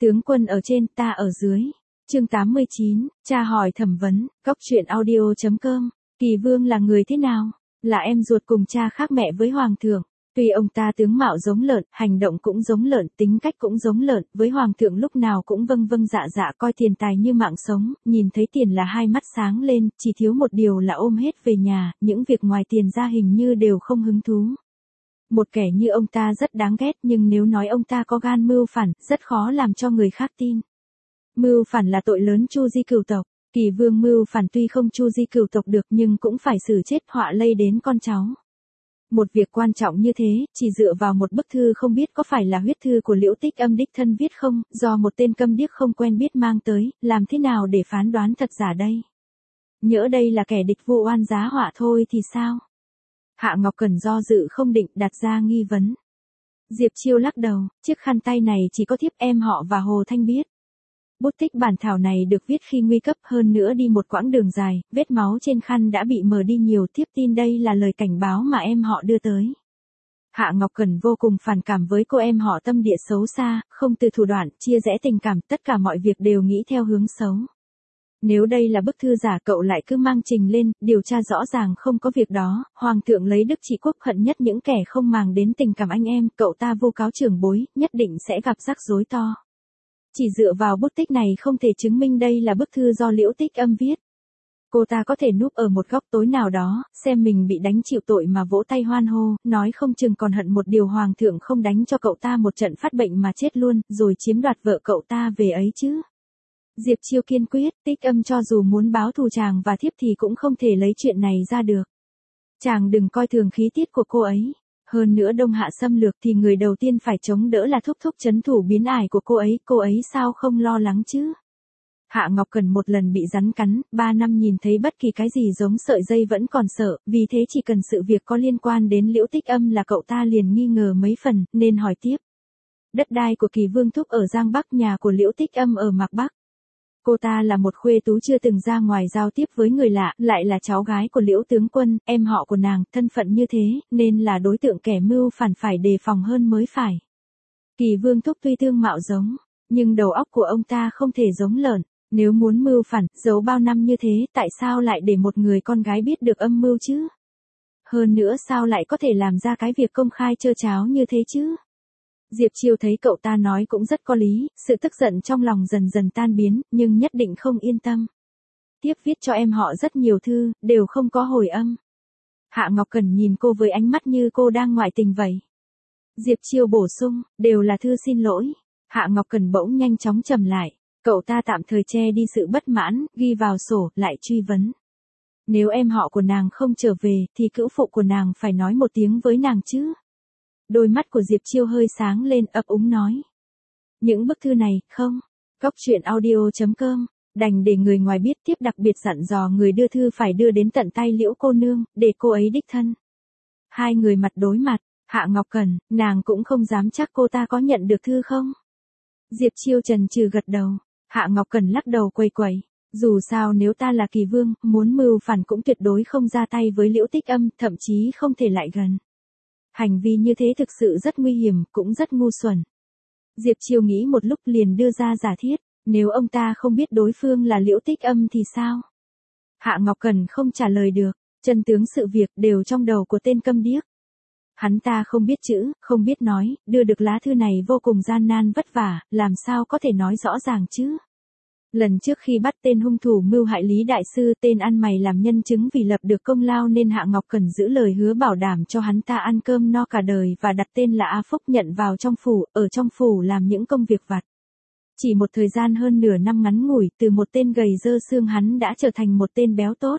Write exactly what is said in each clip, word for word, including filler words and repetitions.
Tướng quân ở trên, ta ở dưới. Chương tám mươi chín, cha hỏi thẩm vấn, góc truyện audio chấm com. Kỳ Vương là người thế nào? Là em ruột cùng cha khác mẹ với hoàng thượng. Tuy ông ta tướng mạo giống lợn, hành động cũng giống lợn, tính cách cũng giống lợn, với hoàng thượng lúc nào cũng vâng vâng dạ dạ, coi tiền tài như mạng sống, nhìn thấy tiền là hai mắt sáng lên, chỉ thiếu một điều là ôm hết về nhà, những việc ngoài tiền ra hình như đều không hứng thú. Một kẻ như ông ta rất đáng ghét, nhưng nếu nói ông ta có gan mưu phản, rất khó làm cho người khác tin. Mưu phản là tội lớn chu di cửu tộc. Kỳ Vương mưu phản tuy không chu di cửu tộc được nhưng cũng phải xử chết, họa lây đến con cháu. Một việc quan trọng như thế, chỉ dựa vào một bức thư không biết có phải là huyết thư của Liễu Tích Âm đích thân viết không, do một tên câm điếc không quen biết mang tới, làm thế nào để phán đoán thật giả đây? Nhỡ đây là kẻ địch vu oan giá họa thôi thì sao? Hạ Ngọc Cẩn do dự không định, đặt ra nghi vấn. Diệp Chiêu lắc đầu, chiếc khăn tay này chỉ có thiếp em họ và Hồ Thanh biết. Bút tích bản thảo này được viết khi nguy cấp, hơn nữa đi một quãng đường dài, vết máu trên khăn đã bị mờ đi nhiều, thiếp tin đây là lời cảnh báo mà em họ đưa tới. Hạ Ngọc Cẩn vô cùng phản cảm với cô em họ tâm địa xấu xa, không từ thủ đoạn, chia rẽ tình cảm, tất cả mọi việc đều nghĩ theo hướng xấu. Nếu đây là bức thư giả cậu lại cứ mang trình lên, điều tra rõ ràng không có việc đó, Hoàng thượng lấy đức trị quốc, hận nhất những kẻ không màng đến tình cảm anh em, cậu ta vu cáo trưởng bối, nhất định sẽ gặp rắc rối to. Chỉ dựa vào bút tích này không thể chứng minh đây là bức thư do Liễu Tích Âm viết. Cô ta có thể núp ở một góc tối nào đó, xem mình bị đánh chịu tội mà vỗ tay hoan hô, nói không chừng còn hận một điều hoàng thượng không đánh cho cậu ta một trận phát bệnh mà chết luôn, rồi chiếm đoạt vợ cậu ta về ấy chứ. Diệp Chiêu kiên quyết, Tích Âm cho dù muốn báo thù chàng và thiếp thì cũng không thể lấy chuyện này ra được. Chàng đừng coi thường khí tiết của cô ấy. Hơn nữa Đông Hạ xâm lược thì người đầu tiên phải chống đỡ là thúc thúc trấn thủ biến ải của cô ấy, cô ấy sao không lo lắng chứ? Hạ Ngọc Cẩn một lần bị rắn cắn, ba năm nhìn thấy bất kỳ cái gì giống sợi dây vẫn còn sợ, vì thế chỉ cần sự việc có liên quan đến Liễu Tích Âm là cậu ta liền nghi ngờ mấy phần, nên hỏi tiếp. Đất đai của Kỳ Vương thúc ở Giang Bắc, nhà của Liễu Tích Âm ở Mạc Bắc. Cô ta là một khuê tú chưa từng ra ngoài giao tiếp với người lạ, lại là cháu gái của Liễu tướng quân, em họ của nàng, thân phận như thế, nên là đối tượng kẻ mưu phản phải đề phòng hơn mới phải. Kỳ Vương thúc tuy tương mạo giống, nhưng đầu óc của ông ta không thể giống lợn, nếu muốn mưu phản, giấu bao năm như thế, tại sao lại để một người con gái biết được âm mưu chứ? Hơn nữa sao lại có thể làm ra cái việc công khai trơ tráo như thế chứ? Diệp Chiêu thấy cậu ta nói cũng rất có lý, sự tức giận trong lòng dần dần tan biến, nhưng nhất định không yên tâm. Tiếp viết cho em họ rất nhiều thư, đều không có hồi âm. Hạ Ngọc Cẩn nhìn cô với ánh mắt như cô đang ngoại tình vậy. Diệp Chiêu bổ sung, đều là thư xin lỗi. Hạ Ngọc Cẩn bỗng nhanh chóng trầm lại, cậu ta tạm thời che đi sự bất mãn, ghi vào sổ, lại truy vấn. Nếu em họ của nàng không trở về, thì cữu phụ của nàng phải nói một tiếng với nàng chứ. Đôi mắt của Diệp Chiêu hơi sáng lên, ấp úng nói. Những bức thư này, không. Góc truyện audio chấm com, đành để người ngoài biết, tiếp đặc biệt dặn dò người đưa thư phải đưa đến tận tay Liễu cô nương, để cô ấy đích thân. Hai người mặt đối mặt, Hạ Ngọc Cẩn, nàng cũng không dám chắc cô ta có nhận được thư không. Diệp Chiêu chần chừ gật đầu, Hạ Ngọc Cẩn lắc đầu quầy quầy. Dù sao nếu ta là Kỳ Vương, muốn mưu phản cũng tuyệt đối không ra tay với Liễu Tích Âm, thậm chí không thể lại gần. Hành vi như thế thực sự rất nguy hiểm, cũng rất ngu xuẩn. Diệp Chiêu nghĩ một lúc liền đưa ra giả thiết, nếu ông ta không biết đối phương là Liễu Tích Âm thì sao? Hạ Ngọc Cẩn không trả lời được, chân tướng sự việc đều trong đầu của tên câm điếc. Hắn ta không biết chữ, không biết nói, đưa được lá thư này vô cùng gian nan vất vả, làm sao có thể nói rõ ràng chứ? Lần trước khi bắt tên hung thủ mưu hại Lý Đại Sư, tên ăn mày làm nhân chứng vì lập được công lao nên Hạ Ngọc Cẩn giữ lời hứa bảo đảm cho hắn ta ăn cơm no cả đời và đặt tên là A Phúc, nhận vào trong phủ, ở trong phủ làm những công việc vặt. Chỉ một thời gian hơn nửa năm ngắn ngủi, từ một tên gầy dơ xương hắn đã trở thành một tên béo tốt.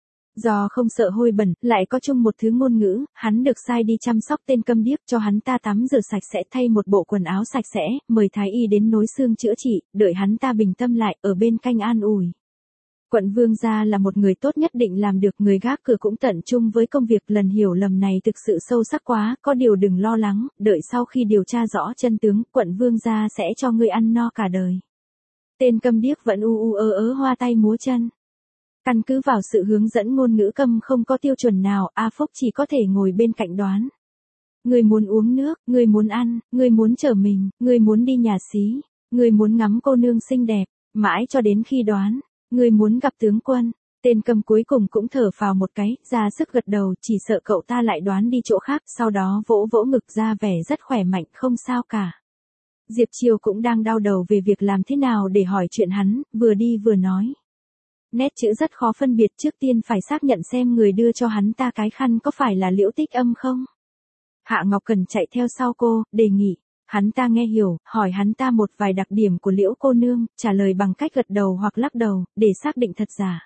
Do không sợ hôi bẩn, lại có chung một thứ ngôn ngữ, hắn được sai đi chăm sóc tên câm điếc, cho hắn ta tắm rửa sạch sẽ, thay một bộ quần áo sạch sẽ, mời thái y đến nối xương chữa trị, đợi hắn ta bình tâm lại, ở bên canh an ủi. Quận Vương gia là một người tốt, nhất định làm được, người gác cửa cũng tận chung với công việc, lần hiểu lầm này thực sự sâu sắc quá, có điều đừng lo lắng, đợi sau khi điều tra rõ chân tướng, Quận Vương gia sẽ cho ngươi ăn no cả đời. Tên câm điếc vẫn u u ớ ớ hoa tay múa chân. Căn cứ vào sự hướng dẫn ngôn ngữ câm không có tiêu chuẩn nào, A Phúc chỉ có thể ngồi bên cạnh đoán. Người muốn uống nước, người muốn ăn, người muốn chở mình, người muốn đi nhà xí, Ngươi muốn ngắm cô nương xinh đẹp, mãi cho đến khi đoán, ngươi muốn gặp tướng quân. Tên cầm cuối cùng cũng thở phào một cái, ra sức gật đầu, chỉ sợ cậu ta lại đoán đi chỗ khác, sau đó vỗ vỗ ngực ra vẻ rất khỏe mạnh, không sao cả. Diệp Chiêu cũng đang đau đầu về việc làm thế nào để hỏi chuyện hắn, vừa đi vừa nói. Nét chữ rất khó phân biệt, trước tiên phải xác nhận xem người đưa cho hắn ta cái khăn có phải là Liễu Tích Âm không. Hạ Ngọc Cần chạy theo sau cô, đề nghị. Hắn ta nghe hiểu, hỏi hắn ta một vài đặc điểm của Liễu cô nương, trả lời bằng cách gật đầu hoặc lắc đầu, để xác định thật giả.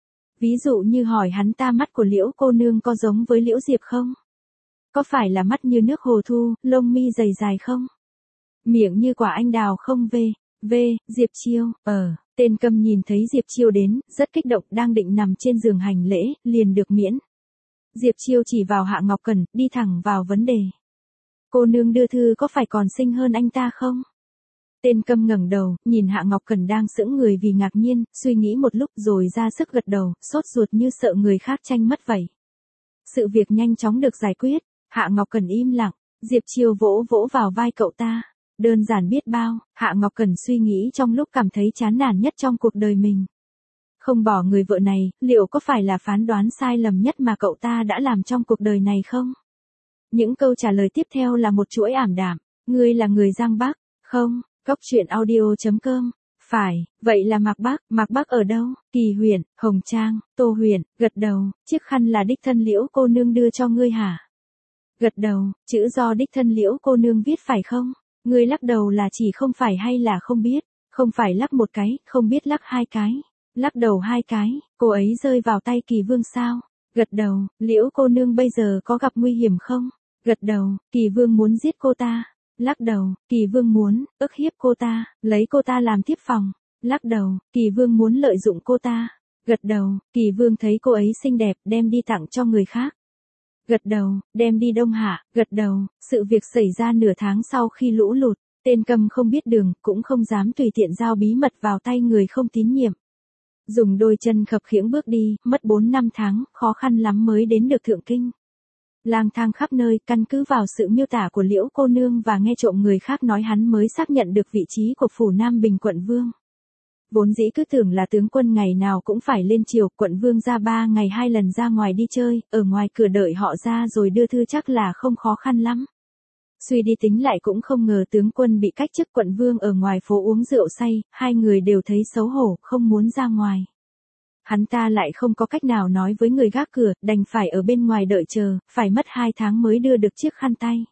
Ví dụ như hỏi hắn ta mắt của Liễu cô nương có giống với Liễu Diệp không? Có phải là mắt như nước hồ thu, lông mi dày dài không? Miệng như quả anh đào không? V. V. Diệp Chiêu, ờ, tên cầm nhìn thấy Diệp Chiêu đến, rất kích động, đang định nằm trên giường hành lễ, liền được miễn. Diệp Chiêu chỉ vào Hạ Ngọc Cần, đi thẳng vào vấn đề. Cô nương đưa thư có phải còn xinh hơn anh ta không? Tên câm ngẩng đầu, nhìn Hạ Ngọc Cần đang sững người vì ngạc nhiên, suy nghĩ một lúc rồi ra sức gật đầu, sốt ruột như sợ người khác tranh mất vậy. Sự việc nhanh chóng được giải quyết, Hạ Ngọc Cần im lặng, Diệp Chiêu vỗ vỗ vào vai cậu ta. Đơn giản biết bao, Hạ Ngọc Cần suy nghĩ trong lúc cảm thấy chán nản nhất trong cuộc đời mình. Không bỏ người vợ này, liệu có phải là phán đoán sai lầm nhất mà cậu ta đã làm trong cuộc đời này không? Những câu trả lời tiếp theo là một chuỗi ảm đạm. Ngươi là người Giang Bắc, không? Cốc truyện audio chấm com. Phải, vậy là Mạc Bắc, Mạc Bắc ở đâu? Kỳ Huyền, Hồng Trang, Tô Huyền, gật đầu, chiếc khăn là đích thân Liễu cô nương đưa cho ngươi hả? Gật đầu, chữ do đích thân Liễu cô nương viết phải không? Ngươi lắc đầu là chỉ không phải hay là không biết? Không phải lắc một cái, không biết lắc hai cái. Lắc đầu hai cái, cô ấy rơi vào tay Kỳ Vương sao? Gật đầu, Liễu cô nương bây giờ có gặp nguy hiểm không? Gật đầu, Kỳ Vương muốn giết cô ta. Lắc đầu, Kỳ Vương muốn ức hiếp cô ta, lấy cô ta làm thiếp phòng. Lắc đầu, Kỳ Vương muốn lợi dụng cô ta. Gật đầu, Kỳ Vương thấy cô ấy xinh đẹp, đem đi tặng cho người khác. Gật đầu, đem đi Đông Hạ. Gật đầu, sự việc xảy ra nửa tháng sau khi lũ lụt, tên cầm không biết đường, cũng không dám tùy tiện giao bí mật vào tay người không tín nhiệm. Dùng đôi chân khập khiễng bước đi, mất bốn năm tháng, khó khăn lắm mới đến được Thượng Kinh. Lang thang khắp nơi, căn cứ vào sự miêu tả của Liễu cô nương và nghe trộm người khác nói hắn mới xác nhận được vị trí của phủ Nam Bình quận vương. Vốn dĩ cứ tưởng là tướng quân ngày nào cũng phải lên triều, quận vương ra ba ngày hai lần ra ngoài đi chơi, ở ngoài cửa đợi họ ra rồi đưa thư chắc là không khó khăn lắm. Suy đi tính lại cũng không ngờ tướng quân bị cách chức quận vương ở ngoài phố uống rượu say, hai người đều thấy xấu hổ, không muốn ra ngoài. Hắn ta lại không có cách nào nói với người gác cửa, đành phải ở bên ngoài đợi chờ, phải mất hai tháng mới đưa được chiếc khăn tay.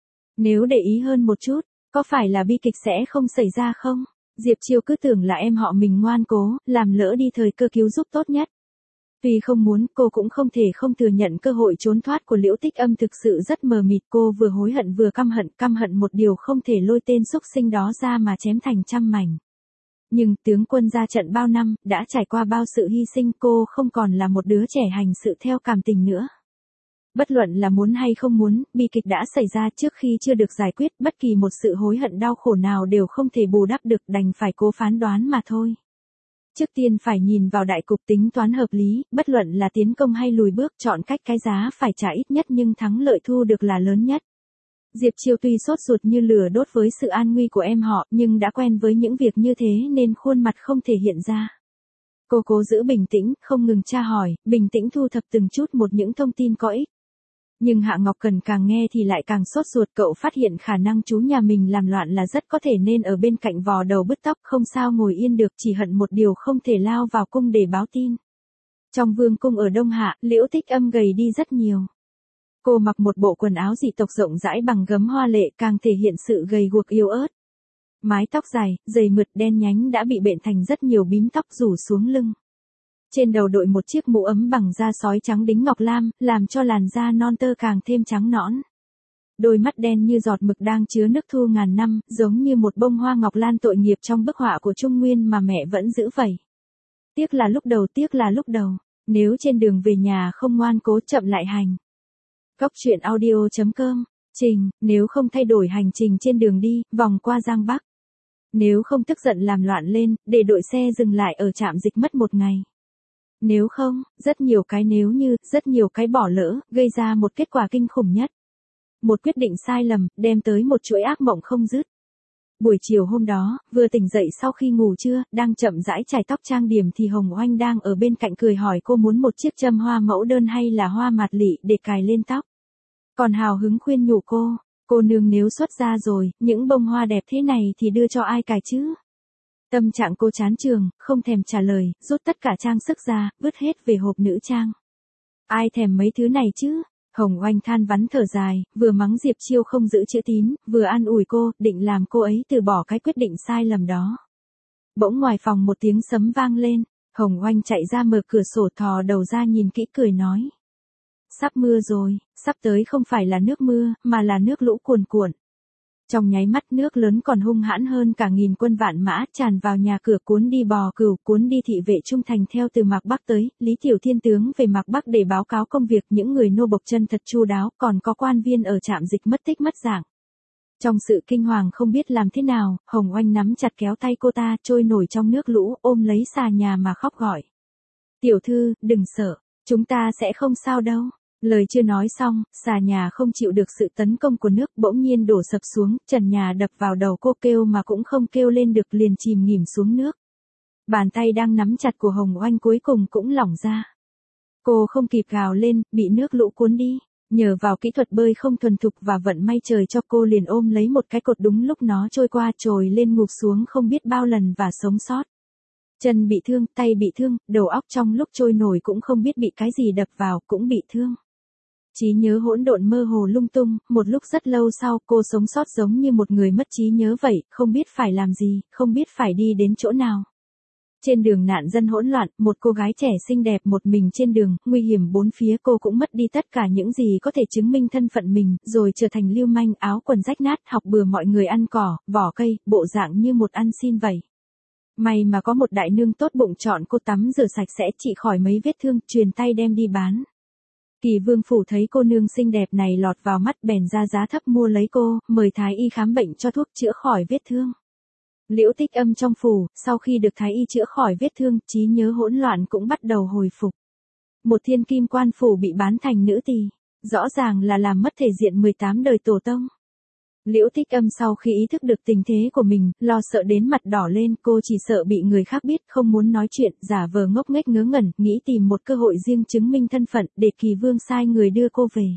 Nếu để ý hơn một chút, có phải là bi kịch sẽ không xảy ra không? Diệp Chiêu cứ tưởng là em họ mình ngoan cố, làm lỡ đi thời cơ cứu giúp tốt nhất. Tuy không muốn, cô cũng không thể không thừa nhận cơ hội trốn thoát của Liễu Tích Âm thực sự rất mờ mịt. Cô vừa hối hận vừa căm hận, căm hận một điều không thể lôi tên xúc sinh đó ra mà chém thành trăm mảnh. Nhưng tướng quân ra trận bao năm, đã trải qua bao sự hy sinh, cô không còn là một đứa trẻ hành sự theo cảm tình nữa. Bất luận là muốn hay không muốn, bi kịch đã xảy ra trước khi chưa được giải quyết, bất kỳ một sự hối hận đau khổ nào đều không thể bù đắp được, đành phải cố phán đoán mà thôi. Trước tiên phải nhìn vào đại cục, tính toán hợp lý, bất luận là tiến công hay lùi bước, chọn cách cái giá phải trả ít nhất nhưng thắng lợi thu được là lớn nhất. Diệp Chiêu tuy sốt ruột như lửa đốt với sự an nguy của em họ, nhưng đã quen với những việc như thế nên khuôn mặt không thể hiện ra. Cô cố giữ bình tĩnh, không ngừng tra hỏi, bình tĩnh thu thập từng chút một những thông tin có ích. Nhưng Hạ Ngọc Cần càng nghe thì lại càng sốt ruột, cậu phát hiện khả năng chú nhà mình làm loạn là rất có thể nên ở bên cạnh vò đầu bứt tóc, không sao ngồi yên được, chỉ hận một điều không thể lao vào cung để báo tin. Trong vương cung ở Đông Hạ, Liễu Tích Âm gầy đi rất nhiều. Cô mặc một bộ quần áo dị tộc rộng rãi bằng gấm hoa lệ, càng thể hiện sự gầy guộc yếu ớt. Mái tóc dài, dày mượt đen nhánh đã bị bện thành rất nhiều bím tóc rủ xuống lưng. Trên đầu đội một chiếc mũ ấm bằng da sói trắng đính ngọc lam, làm cho làn da non tơ càng thêm trắng nõn. Đôi mắt đen như giọt mực đang chứa nước thu ngàn năm, giống như một bông hoa ngọc lan tội nghiệp trong bức họa của Trung Nguyên mà mẹ vẫn giữ vậy. Tiếc là lúc đầu, tiếc là lúc đầu, nếu trên đường về nhà không ngoan cố chậm lại hành. Cốc truyện audio chấm com, Trình, nếu không thay đổi hành trình trên đường đi, vòng qua Giang Bắc. Nếu không tức giận làm loạn lên, để đội xe dừng lại ở trạm dịch mất một ngày. Nếu không, rất nhiều cái nếu như, rất nhiều cái bỏ lỡ, gây ra một kết quả kinh khủng nhất. Một quyết định sai lầm, đem tới một chuỗi ác mộng không dứt. Buổi chiều hôm đó, vừa tỉnh dậy sau khi ngủ trưa, đang chậm rãi chải tóc trang điểm thì Hồng Oanh đang ở bên cạnh cười hỏi cô muốn một chiếc châm hoa mẫu đơn hay là hoa mạt lị để cài lên tóc. Còn hào hứng khuyên nhủ cô, cô nương nếu xuất gia rồi, những bông hoa đẹp thế này thì đưa cho ai cài chứ? Tâm trạng cô chán trường, không thèm trả lời, rút tất cả trang sức ra, vứt hết về hộp nữ trang. Ai thèm mấy thứ này chứ? Hồng Oanh than vắn thở dài, vừa mắng Diệp Chiêu không giữ chữ tín, vừa an ủi cô, định làm cô ấy từ bỏ cái quyết định sai lầm đó. Bỗng ngoài phòng một tiếng sấm vang lên, Hồng Oanh chạy ra mở cửa sổ thò đầu ra nhìn kỹ cười nói. Sắp mưa rồi, sắp tới không phải là nước mưa, mà là nước lũ cuồn cuộn. Trong nháy mắt nước lớn còn hung hãn hơn cả nghìn quân vạn mã tràn vào nhà cửa cuốn đi bò cừu, cuốn đi thị vệ trung thành theo từ Mạc Bắc tới, Lý Tiểu Thiên tướng về Mạc Bắc để báo cáo công việc những người nô bộc chân thật chu đáo, còn có quan viên ở trạm dịch mất tích mất dạng. Trong sự kinh hoàng không biết làm thế nào, Hồng Oanh nắm chặt kéo tay cô ta trôi nổi trong nước lũ ôm lấy xà nhà mà khóc gọi. Tiểu thư, đừng sợ, chúng ta sẽ không sao đâu. Lời chưa nói xong, xà nhà không chịu được sự tấn công của nước bỗng nhiên đổ sập xuống, trần nhà đập vào đầu cô kêu mà cũng không kêu lên được liền chìm nghỉm xuống nước. Bàn tay đang nắm chặt của Hồng Oanh cuối cùng cũng lỏng ra. Cô không kịp gào lên, bị nước lũ cuốn đi. Nhờ vào kỹ thuật bơi không thuần thục và vận may trời cho cô liền ôm lấy một cái cột đúng lúc nó trôi qua trồi lên ngục xuống không biết bao lần và sống sót. Chân bị thương, tay bị thương, đầu óc trong lúc trôi nổi cũng không biết bị cái gì đập vào, cũng bị thương. Trí nhớ hỗn độn mơ hồ lung tung, một lúc rất lâu sau cô sống sót giống như một người mất trí nhớ vậy, không biết phải làm gì, không biết phải đi đến chỗ nào. Trên đường nạn dân hỗn loạn, một cô gái trẻ xinh đẹp một mình trên đường, nguy hiểm bốn phía cô cũng mất đi tất cả những gì có thể chứng minh thân phận mình, rồi trở thành lưu manh áo quần rách nát, học bừa mọi người ăn cỏ, vỏ cây, bộ dạng như một ăn xin vậy. May mà có một đại nương tốt bụng chọn cô tắm rửa sạch sẽ trị khỏi mấy vết thương, truyền tay đem đi bán. Kỳ Vương phủ thấy cô nương xinh đẹp này lọt vào mắt bèn ra giá thấp mua lấy cô, mời thái y khám bệnh cho thuốc chữa khỏi vết thương. Liễu Tích Âm trong phủ, sau khi được thái y chữa khỏi vết thương, trí nhớ hỗn loạn cũng bắt đầu hồi phục. Một thiên kim quan phủ bị bán thành nữ tỳ, rõ ràng là làm mất thể diện mười tám đời tổ tông. Liễu Tích Âm sau khi ý thức được tình thế của mình, lo sợ đến mặt đỏ lên, cô chỉ sợ bị người khác biết, không muốn nói chuyện, giả vờ ngốc nghếch ngớ ngẩn, nghĩ tìm một cơ hội riêng chứng minh thân phận, để Kỳ Vương sai người đưa cô về.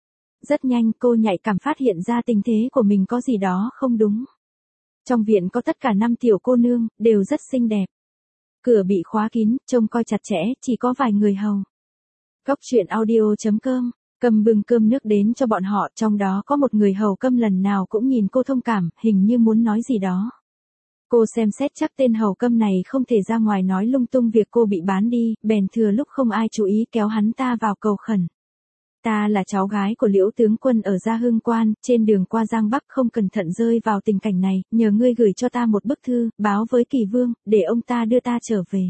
Rất nhanh cô nhạy cảm phát hiện ra tình thế của mình có gì đó không đúng. Trong viện có tất cả năm tiểu cô nương, đều rất xinh đẹp. Cửa bị khóa kín, trông coi chặt chẽ, chỉ có vài người hầu. Góc truyện audio chấm com Cầm bưng cơm nước đến cho bọn họ, trong đó có một người hầu câm lần nào cũng nhìn cô thông cảm, hình như muốn nói gì đó. Cô xem xét chắc tên hầu câm này không thể ra ngoài nói lung tung việc cô bị bán đi, bèn thừa lúc không ai chú ý kéo hắn ta vào cầu khẩn. Ta là cháu gái của Liễu tướng quân ở Gia Hưng Quan, trên đường qua Giang Bắc không cẩn thận rơi vào tình cảnh này, nhờ ngươi gửi cho ta một bức thư, báo với Kỳ Vương, để ông ta đưa ta trở về.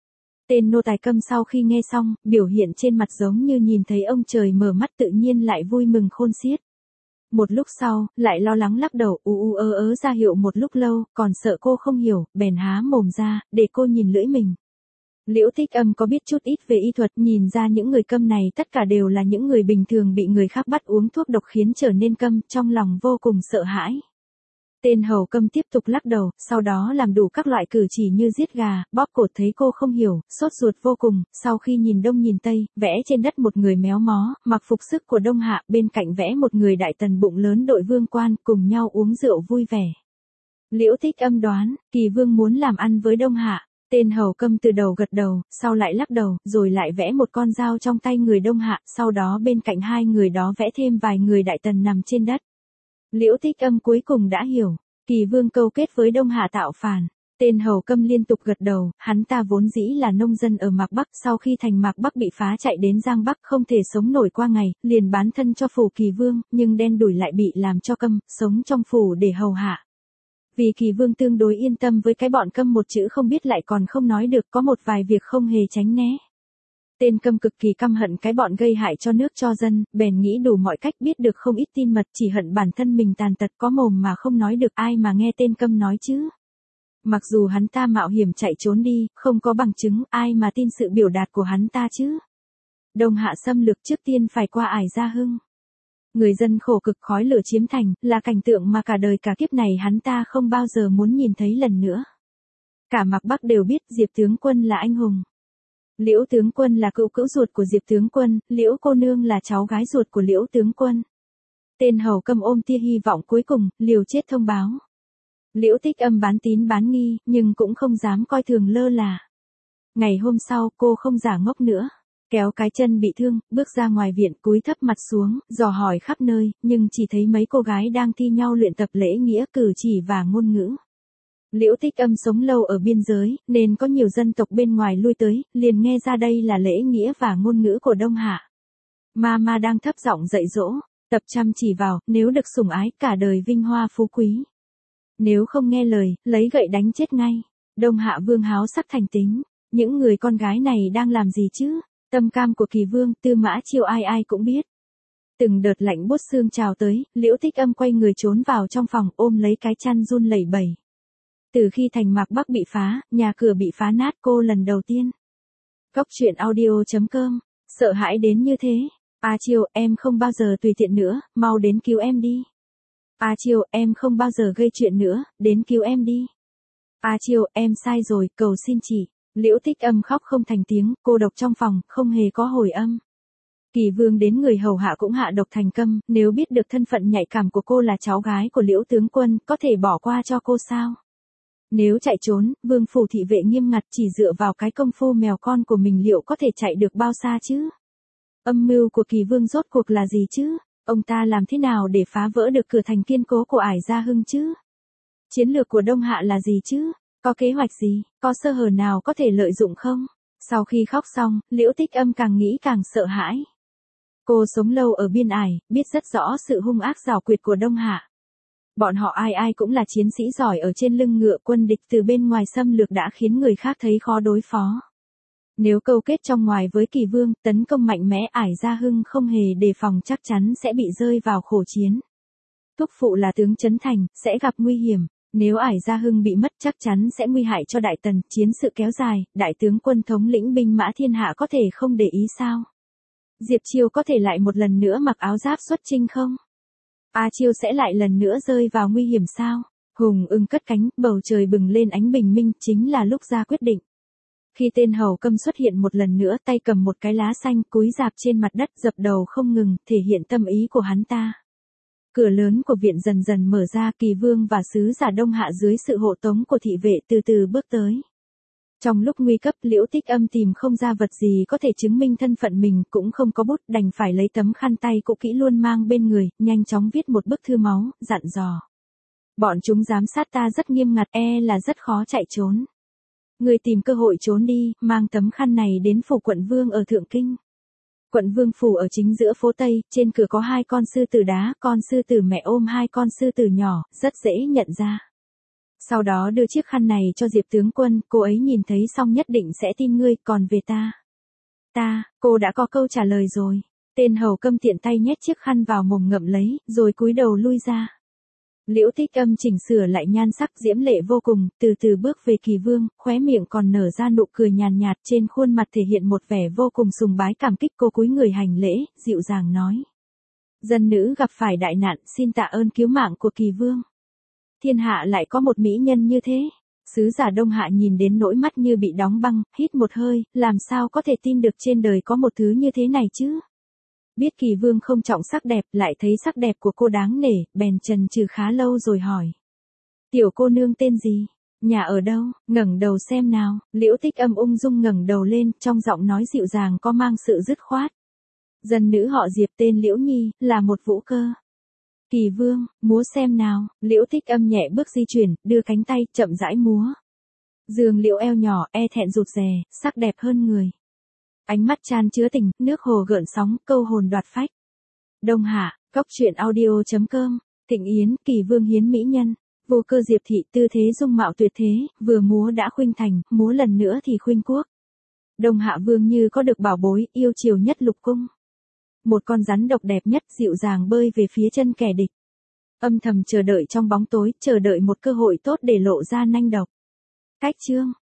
Tên nô tài câm sau khi nghe xong, biểu hiện trên mặt giống như nhìn thấy ông trời mở mắt tự nhiên lại vui mừng khôn xiết. Một lúc sau, lại lo lắng lắc đầu u u ớ ớ ra hiệu một lúc lâu, còn sợ cô không hiểu, bèn há mồm ra, để cô nhìn lưỡi mình. Liễu Tích Âm có biết chút ít về y thuật, nhìn ra những người câm này tất cả đều là những người bình thường bị người khác bắt uống thuốc độc khiến trở nên câm, trong lòng vô cùng sợ hãi. Tên hầu câm tiếp tục lắc đầu, sau đó làm đủ các loại cử chỉ như giết gà, bóp cột thấy cô không hiểu, sốt ruột vô cùng, sau khi nhìn đông nhìn tây, vẽ trên đất một người méo mó, mặc phục sức của Đông Hạ, bên cạnh vẽ một người đại tần bụng lớn đội vương quan, cùng nhau uống rượu vui vẻ. Liễu Tích Âm đoán, Kỳ Vương muốn làm ăn với Đông Hạ. Tên hầu câm từ đầu gật đầu, sau lại lắc đầu, rồi lại vẽ một con dao trong tay người Đông Hạ, sau đó bên cạnh hai người đó vẽ thêm vài người đại tần nằm trên đất. Liễu Tích Âm cuối cùng đã hiểu, Kỳ Vương câu kết với Đông Hạ tạo phản. Tên hầu câm liên tục gật đầu, hắn ta vốn dĩ là nông dân ở Mạc Bắc, sau khi thành Mạc Bắc bị phá chạy đến Giang Bắc không thể sống nổi qua ngày, liền bán thân cho phủ Kỳ Vương, nhưng đen đủi lại bị làm cho câm, sống trong phủ để hầu hạ. Vì Kỳ Vương tương đối yên tâm với cái bọn câm một chữ không biết lại còn không nói được, có một vài việc không hề tránh né. Tên câm cực kỳ căm hận cái bọn gây hại cho nước cho dân, bèn nghĩ đủ mọi cách biết được không ít tin mật, chỉ hận bản thân mình tàn tật có mồm mà không nói được, ai mà nghe tên câm nói chứ. Mặc dù hắn ta mạo hiểm chạy trốn đi, không có bằng chứng, ai mà tin sự biểu đạt của hắn ta chứ. Đông Hạ xâm lược trước tiên phải qua ải Gia Hưng. Người dân khổ cực khói lửa chiếm thành, là cảnh tượng mà cả đời cả kiếp này hắn ta không bao giờ muốn nhìn thấy lần nữa. Cả Mạc Bắc đều biết Diệp tướng quân là anh hùng. Liễu tướng quân là cữu cữu ruột của Diệp tướng quân, Liễu cô nương là cháu gái ruột của Liễu tướng quân. Tên hầu câm ôm tia hy vọng cuối cùng, liều chết thông báo. Liễu Tích Âm bán tín bán nghi, nhưng cũng không dám coi thường lơ là. Ngày hôm sau, cô không giả ngốc nữa. Kéo cái chân bị thương, bước ra ngoài viện, cúi thấp mặt xuống, dò hỏi khắp nơi, nhưng chỉ thấy mấy cô gái đang thi nhau luyện tập lễ nghĩa cử chỉ và ngôn ngữ. Liễu Tích Âm sống lâu ở biên giới, nên có nhiều dân tộc bên ngoài lui tới, liền nghe ra đây là lễ nghĩa và ngôn ngữ của Đông Hạ. Mama đang thấp giọng dạy dỗ, tập chăm chỉ vào, nếu được sủng ái, cả đời vinh hoa phú quý. Nếu không nghe lời, lấy gậy đánh chết ngay. Đông Hạ Vương háo sắc thành tính, những người con gái này đang làm gì chứ? Tâm cam của Kỳ Vương, Tư Mã Chiêu ai ai cũng biết. Từng đợt lạnh buốt xương trào tới, Liễu Tích Âm quay người trốn vào trong phòng, ôm lấy cái chăn run lẩy bẩy. Từ khi thành Mạc Bắc bị phá, nhà cửa bị phá nát, cô lần đầu tiên. Góc truyện audio chấm com, sợ hãi đến như thế. A Chiêu, em không bao giờ tùy tiện nữa, mau đến cứu em đi. A Chiêu, em không bao giờ gây chuyện nữa, đến cứu em đi. A Chiêu, em sai rồi, cầu xin chị. Liễu Tích Âm khóc không thành tiếng, cô độc trong phòng, không hề có hồi âm. Kỳ Vương đến người hầu hạ cũng hạ độc thành câm, nếu biết được thân phận nhạy cảm của cô là cháu gái của Liễu tướng quân, có thể bỏ qua cho cô sao? Nếu chạy trốn, Vương phủ thị vệ nghiêm ngặt, chỉ dựa vào cái công phu mèo con của mình liệu có thể chạy được bao xa chứ? Âm mưu của Kỳ Vương rốt cuộc là gì chứ? Ông ta làm thế nào để phá vỡ được cửa thành kiên cố của Ải Gia Hưng chứ? Chiến lược của Đông Hạ là gì chứ? Có kế hoạch gì? Có sơ hở nào có thể lợi dụng không? Sau khi khóc xong, Liễu Tích Âm càng nghĩ càng sợ hãi. Cô sống lâu ở biên Ải, biết rất rõ sự hung ác giảo quyệt của Đông Hạ. Bọn họ ai ai cũng là chiến sĩ giỏi ở trên lưng ngựa, quân địch từ bên ngoài xâm lược đã khiến người khác thấy khó đối phó. Nếu câu kết trong ngoài với Kỳ Vương, tấn công mạnh mẽ, Ải Gia Hưng không hề đề phòng chắc chắn sẽ bị rơi vào khổ chiến. Thúc phụ là tướng Trấn Thành, sẽ gặp nguy hiểm. Nếu Ải Gia Hưng bị mất chắc chắn sẽ nguy hại cho Đại Tần, chiến sự kéo dài, đại tướng quân thống lĩnh binh mã thiên hạ có thể không để ý sao? Diệp Chiêu có thể lại một lần nữa mặc áo giáp xuất chinh không? A Chiêu sẽ lại lần nữa rơi vào nguy hiểm sao? Hùng ưng cất cánh, bầu trời bừng lên ánh bình minh, chính là lúc ra quyết định. Khi tên hầu câm xuất hiện một lần nữa, tay cầm một cái lá xanh, cúi rạp trên mặt đất, dập đầu không ngừng, thể hiện tâm ý của hắn ta. Cửa lớn của viện dần dần mở ra, Kỳ Vương và sứ giả Đông Hạ dưới sự hộ tống của thị vệ từ từ bước tới. Trong lúc nguy cấp, Liễu Tích Âm tìm không ra vật gì có thể chứng minh thân phận mình, cũng không có bút, đành phải lấy tấm khăn tay cũ kỹ luôn mang bên người, nhanh chóng viết một bức thư máu, dặn dò. Bọn chúng giám sát ta rất nghiêm ngặt, e là rất khó chạy trốn. Người tìm cơ hội trốn đi, mang tấm khăn này đến phủ quận Vương ở Thượng Kinh. Quận Vương phủ ở chính giữa phố Tây, trên cửa có hai con sư tử đá, con sư tử mẹ ôm hai con sư tử nhỏ, rất dễ nhận ra. Sau đó đưa chiếc khăn này cho Diệp tướng quân, cô ấy nhìn thấy xong nhất định sẽ tin ngươi, còn về ta. Ta, cô đã có câu trả lời rồi. Tên hầu câm tiện tay nhét chiếc khăn vào mồm ngậm lấy, rồi cúi đầu lui ra. Liễu Tích Âm chỉnh sửa lại nhan sắc diễm lệ vô cùng, từ từ bước về Kỳ Vương, khóe miệng còn nở ra nụ cười nhàn nhạt, trên khuôn mặt thể hiện một vẻ vô cùng sùng bái cảm kích. Cô cúi người hành lễ, dịu dàng nói. Dân nữ gặp phải đại nạn, xin tạ ơn cứu mạng của Kỳ Vương. Thiên hạ lại có một mỹ nhân như thế. Sứ giả Đông Hạ nhìn đến nỗi mắt như bị đóng băng, hít một hơi, làm sao có thể tin được trên đời có một thứ như thế này chứ? Biết Kỳ Vương không trọng sắc đẹp, lại thấy sắc đẹp của cô đáng nể, bèn chần chừ khá lâu rồi hỏi. Tiểu cô nương tên gì? Nhà ở đâu? Ngẩng đầu xem nào. Liễu Tích Âm ung dung ngẩng đầu lên, trong giọng nói dịu dàng có mang sự dứt khoát. Dân nữ họ Diệp tên Liễu Nhi, là một vũ cơ. Kỳ Vương, múa xem nào. Liễu Tích Âm nhẹ bước di chuyển, đưa cánh tay, chậm rãi múa. Dương liễu eo nhỏ, e thẹn rụt rè, sắc đẹp hơn người. Ánh mắt chan chứa tình, nước hồ gợn sóng, câu hồn đoạt phách. Đông Hạ, góc truyện audio chấm com, Thịnh Yến, Kỳ Vương hiến mỹ nhân. Vô cơ Diệp thị, tư thế dung mạo tuyệt thế, vừa múa đã khuynh thành, múa lần nữa thì khuynh quốc. Đông Hạ Vương như có được bảo bối, yêu chiều nhất lục cung. Một con rắn độc đẹp nhất dịu dàng bơi về phía chân kẻ địch. Âm thầm chờ đợi trong bóng tối, chờ đợi một cơ hội tốt để lộ ra nanh độc. Cách chương